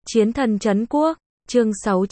Chiến thần trấn quốc, chương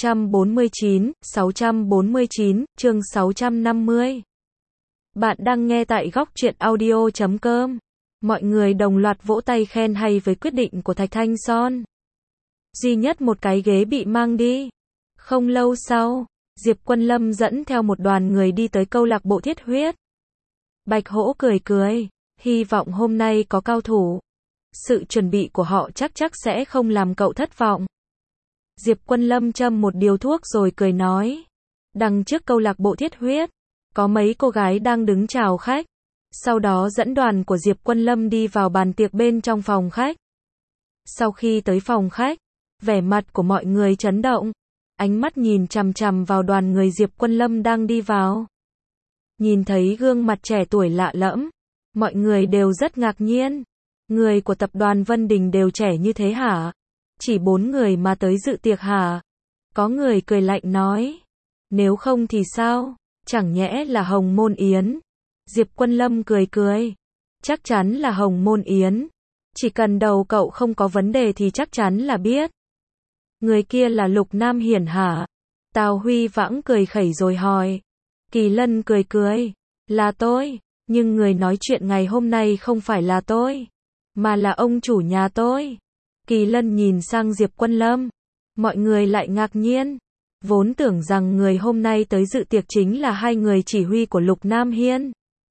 649, chương 650. Bạn đang nghe tại góc truyện audio.com. Mọi người đồng loạt vỗ tay khen hay với quyết định của Thạch Thanh Son. Duy nhất một cái ghế bị mang đi. Không lâu sau, Diệp Quân Lâm dẫn theo một đoàn người đi tới câu lạc bộ Thiết Huyết. Bạch Hổ cười cười, hy vọng hôm nay có cao thủ. Sự chuẩn bị của họ chắc sẽ không làm cậu thất vọng. Diệp Quân Lâm châm một điếu thuốc rồi cười nói. Đằng trước câu lạc bộ Thiết Huyết, có mấy cô gái đang đứng chào khách. Sau đó dẫn đoàn của Diệp Quân Lâm đi vào bàn tiệc bên trong phòng khách. Sau khi tới phòng khách, vẻ mặt của mọi người chấn động. Ánh mắt nhìn chằm chằm vào đoàn người Diệp Quân Lâm đang đi vào. Nhìn thấy gương mặt trẻ tuổi lạ lẫm, mọi người đều rất ngạc nhiên. Người của tập đoàn Vân Đình đều trẻ như thế hả? Chỉ 4 người mà tới dự tiệc hả? Có người cười lạnh nói. Nếu không thì sao? Chẳng nhẽ là Hồng Môn Yến? Diệp Quân Lâm cười cười. Chắc chắn là Hồng Môn Yến. Chỉ cần đầu cậu không có vấn đề thì chắc chắn là biết. Người kia là Lục Nam Hiển hả? Tào Huy Vãng cười khẩy rồi hỏi. Kỳ Lân cười cười. Là tôi, nhưng người nói chuyện ngày hôm nay không phải là tôi, mà là ông chủ nhà tôi. Kỳ Lân nhìn sang Diệp Quân Lâm. Mọi người lại ngạc nhiên. Vốn tưởng rằng người hôm nay tới dự tiệc chính là hai người chỉ huy của Lục Nam Hiên.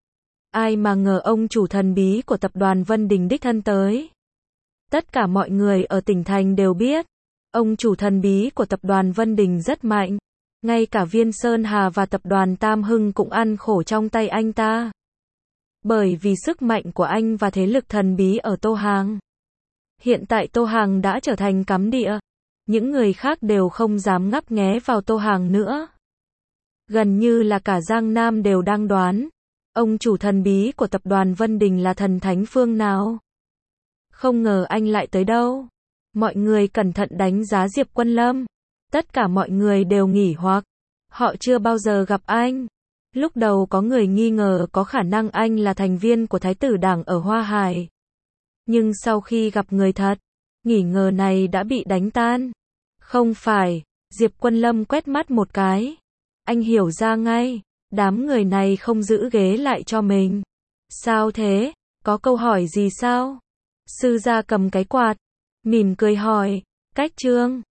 Ai mà ngờ ông chủ thần bí của tập đoàn Vân Đình đích thân tới. Tất cả mọi người ở tỉnh thành đều biết. Ông chủ thần bí của tập đoàn Vân Đình rất mạnh. Ngay cả Viên Sơn Hà và tập đoàn Tam Hưng cũng ăn khổ trong tay anh ta. Bởi vì sức mạnh của anh và thế lực thần bí ở Tô Hàng. Hiện tại Tô Hàng đã trở thành cấm địa. Những người khác đều không dám ngấp nghé vào Tô Hàng nữa. Gần như là cả Giang Nam đều đang đoán. Ông chủ thần bí của tập đoàn Vân Đình là thần thánh phương nào. Không ngờ anh lại tới đâu. Mọi người cẩn thận đánh giá Diệp Quân Lâm. Tất cả mọi người đều nghỉ hoặc. Họ chưa bao giờ gặp anh. Lúc đầu có người nghi ngờ có khả năng anh là thành viên của Thái tử Đảng ở Hoa Hải. Nhưng sau khi gặp người thật, nghi ngờ này đã bị đánh tan. Không phải, Diệp Quân Lâm quét mắt một cái. Anh hiểu ra ngay, đám người này không giữ ghế lại cho mình. Sao thế? Có câu hỏi gì sao? Sư gia cầm cái quạt, mỉm cười hỏi, Cách Trương,